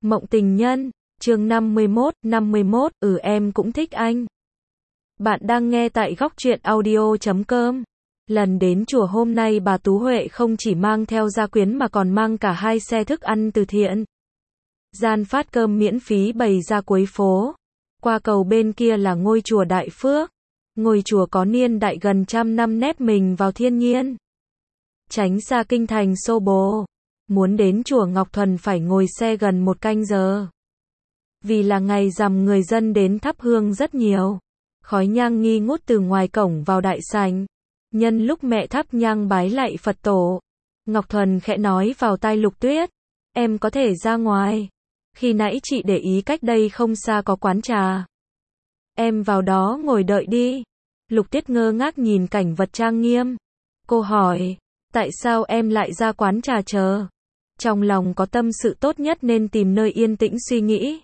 Mộng tình nhân, chương 51, em cũng thích anh. Bạn đang nghe tại góc truyện audio.com. Lần đến chùa hôm nay bà Tú Huệ không chỉ mang theo gia quyến mà còn mang cả 2 xe thức ăn từ thiện. Gian phát cơm miễn phí bày ra cuối phố. Qua cầu bên kia là ngôi chùa Đại Phước. Ngôi chùa có niên đại gần 100 năm nép mình vào thiên nhiên. Tránh xa kinh thành xô bồ. Muốn đến chùa Ngọc Thuần phải ngồi xe gần 1 canh giờ. Vì là ngày rằm người dân đến thắp hương rất nhiều. Khói nhang nghi ngút từ ngoài cổng vào đại sảnh. Nhân lúc mẹ thắp nhang bái lạy Phật tổ, Ngọc Thuần khẽ nói vào tai Lục Tuyết, em có thể ra ngoài. Khi nãy chị để ý cách đây không xa có quán trà. Em vào đó ngồi đợi đi. Lục Tuyết ngơ ngác nhìn cảnh vật trang nghiêm. Cô hỏi, tại sao em lại ra quán trà chờ? Trong lòng có tâm sự tốt nhất nên tìm nơi yên tĩnh suy nghĩ.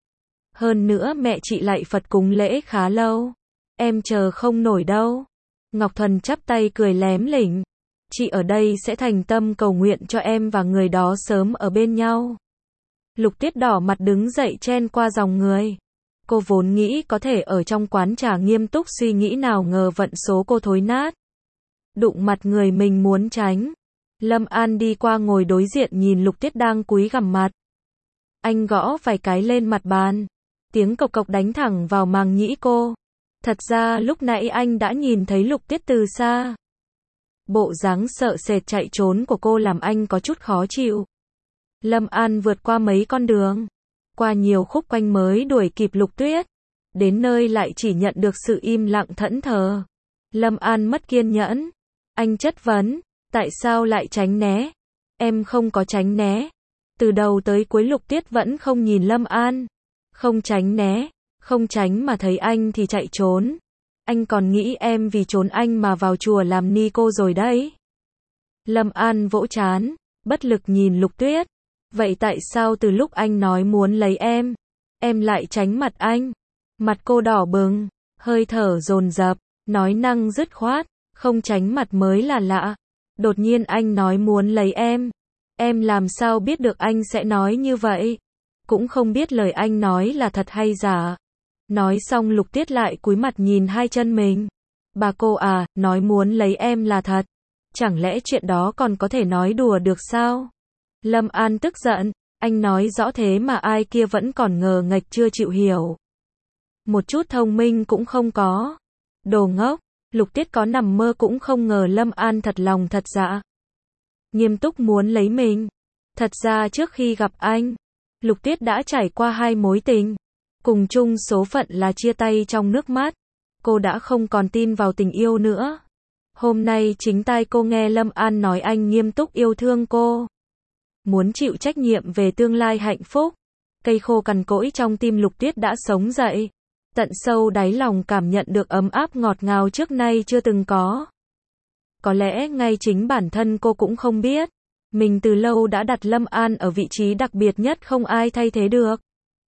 Hơn nữa mẹ chị lạy Phật cúng lễ khá lâu. Em chờ không nổi đâu. Ngọc Thuần chắp tay cười lém lỉnh. Chị ở đây sẽ thành tâm cầu nguyện cho em và người đó sớm ở bên nhau. Lục Tuyết đỏ mặt đứng dậy chen qua dòng người. Cô vốn nghĩ có thể ở trong quán trà nghiêm túc suy nghĩ, nào ngờ vận số cô thối nát. Đụng mặt người mình muốn tránh. Lâm An đi qua ngồi đối diện nhìn Lục Tuyết đang cúi gằm mặt. Anh gõ vài cái lên mặt bàn. Tiếng cộc cộc đánh thẳng vào màng nhĩ cô. Thật ra lúc nãy anh đã nhìn thấy Lục Tuyết từ xa. Bộ dáng sợ sệt chạy trốn của cô làm anh có chút khó chịu. Lâm An vượt qua mấy con đường, qua nhiều khúc quanh mới đuổi kịp Lục Tuyết. Đến nơi lại chỉ nhận được sự im lặng thẫn thờ. Lâm An mất kiên nhẫn. Anh chất vấn, tại sao lại tránh né? Em không có tránh né. Từ đầu tới cuối Lục Tuyết vẫn không nhìn Lâm An. Không tránh né, không tránh mà thấy anh thì chạy trốn. Anh còn nghĩ em vì trốn anh mà vào chùa làm ni cô rồi đấy. Lâm An vỗ trán, bất lực nhìn Lục Tuyết. Vậy tại sao từ lúc anh nói muốn lấy em lại tránh mặt anh? Mặt cô đỏ bừng, hơi thở dồn dập, nói năng dứt khoát, không tránh mặt mới là lạ. Đột nhiên anh nói muốn lấy em làm sao biết được anh sẽ nói như vậy? Cũng không biết lời anh nói là thật hay giả. Nói xong Lục Tuyết lại cúi mặt nhìn hai chân mình. Bà cô à, nói muốn lấy em là thật. Chẳng lẽ chuyện đó còn có thể nói đùa được sao? Lâm An tức giận, anh nói rõ thế mà ai kia vẫn còn ngờ nghệch chưa chịu hiểu. Một chút thông minh cũng không có. Đồ ngốc, Lục Tuyết có nằm mơ cũng không ngờ Lâm An thật lòng thật dạ. Nghiêm túc muốn lấy mình. Thật ra trước khi gặp anh, Lục Tuyết đã trải qua 2 mối tình. Cùng chung số phận là chia tay trong nước mắt. Cô đã không còn tin vào tình yêu nữa. Hôm nay chính tai cô nghe Lâm An nói anh nghiêm túc yêu thương cô. Muốn chịu trách nhiệm về tương lai hạnh phúc. Cây khô cằn cỗi trong tim Lục Tuyết đã sống dậy. Tận sâu đáy lòng cảm nhận được ấm áp ngọt ngào trước nay chưa từng có. Có lẽ ngay chính bản thân cô cũng không biết. Mình từ lâu đã đặt Lâm An ở vị trí đặc biệt nhất không ai thay thế được.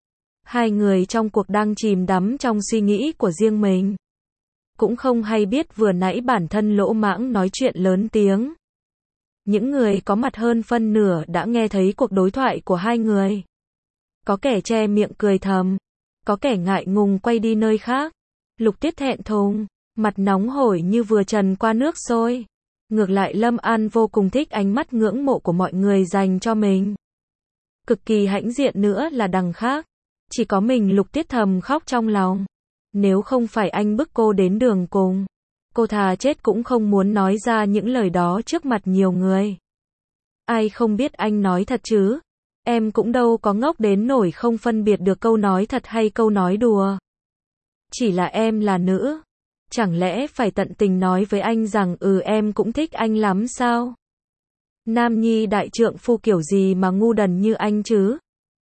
Hai người trong cuộc đang chìm đắm trong suy nghĩ của riêng mình. Cũng không hay biết vừa nãy bản thân lỗ mãng nói chuyện lớn tiếng. Những người có mặt hơn phân nửa đã nghe thấy cuộc đối thoại của hai người. Có kẻ che miệng cười thầm. Có kẻ ngại ngùng quay đi nơi khác. Lục Tuyết thẹn thùng, mặt nóng hổi như vừa trần qua nước sôi. Ngược lại Lâm An vô cùng thích ánh mắt ngưỡng mộ của mọi người dành cho mình. Cực kỳ hãnh diện nữa là đằng khác. Chỉ có mình Lục Tuyết thầm khóc trong lòng. Nếu không phải anh bức cô đến đường cùng, cô thà chết cũng không muốn nói ra những lời đó trước mặt nhiều người. Ai không biết anh nói thật chứ? Em cũng đâu có ngốc đến nổi không phân biệt được câu nói thật hay câu nói đùa. Chỉ là em là nữ. Chẳng lẽ phải tận tình nói với anh rằng em cũng thích anh lắm sao? Nam nhi đại trượng phu kiểu gì mà ngu đần như anh chứ?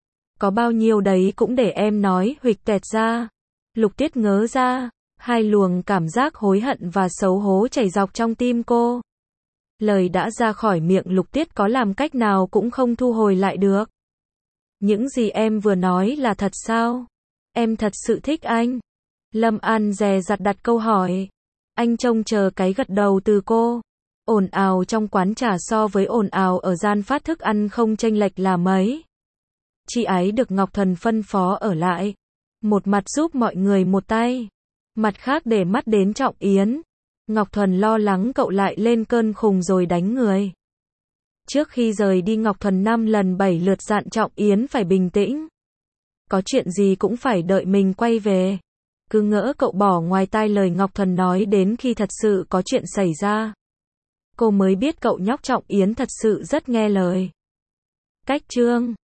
Có bao nhiêu đấy cũng để em nói huỵch toẹt ra. Lục Tuyết ngớ ra, 2 luồng cảm giác hối hận và xấu hổ chảy dọc trong tim cô. Lời đã ra khỏi miệng Lục Tuyết có làm cách nào cũng không thu hồi lại được. Những gì em vừa nói là thật sao? Em thật sự thích anh. Lâm An dè dặt đặt câu hỏi. Anh trông chờ cái gật đầu từ cô. Ồn ào trong quán trà so với ồn ào ở gian phát thức ăn không chênh lệch là mấy. Chị ấy được Ngọc Thuần phân phó ở lại. Một mặt giúp mọi người một tay. Mặt khác để mắt đến Trọng Yến. Ngọc Thuần lo lắng cậu lại lên cơn khùng rồi đánh người. Trước khi rời đi Ngọc Thuần 5 lần 7 lượt dặn Trọng Yến phải bình tĩnh. Có chuyện gì cũng phải đợi mình quay về. Cứ ngỡ cậu bỏ ngoài tai lời Ngọc Thuần nói đến khi thật sự có chuyện xảy ra. Cô mới biết cậu nhóc Trọng Yến thật sự rất nghe lời. Cách chương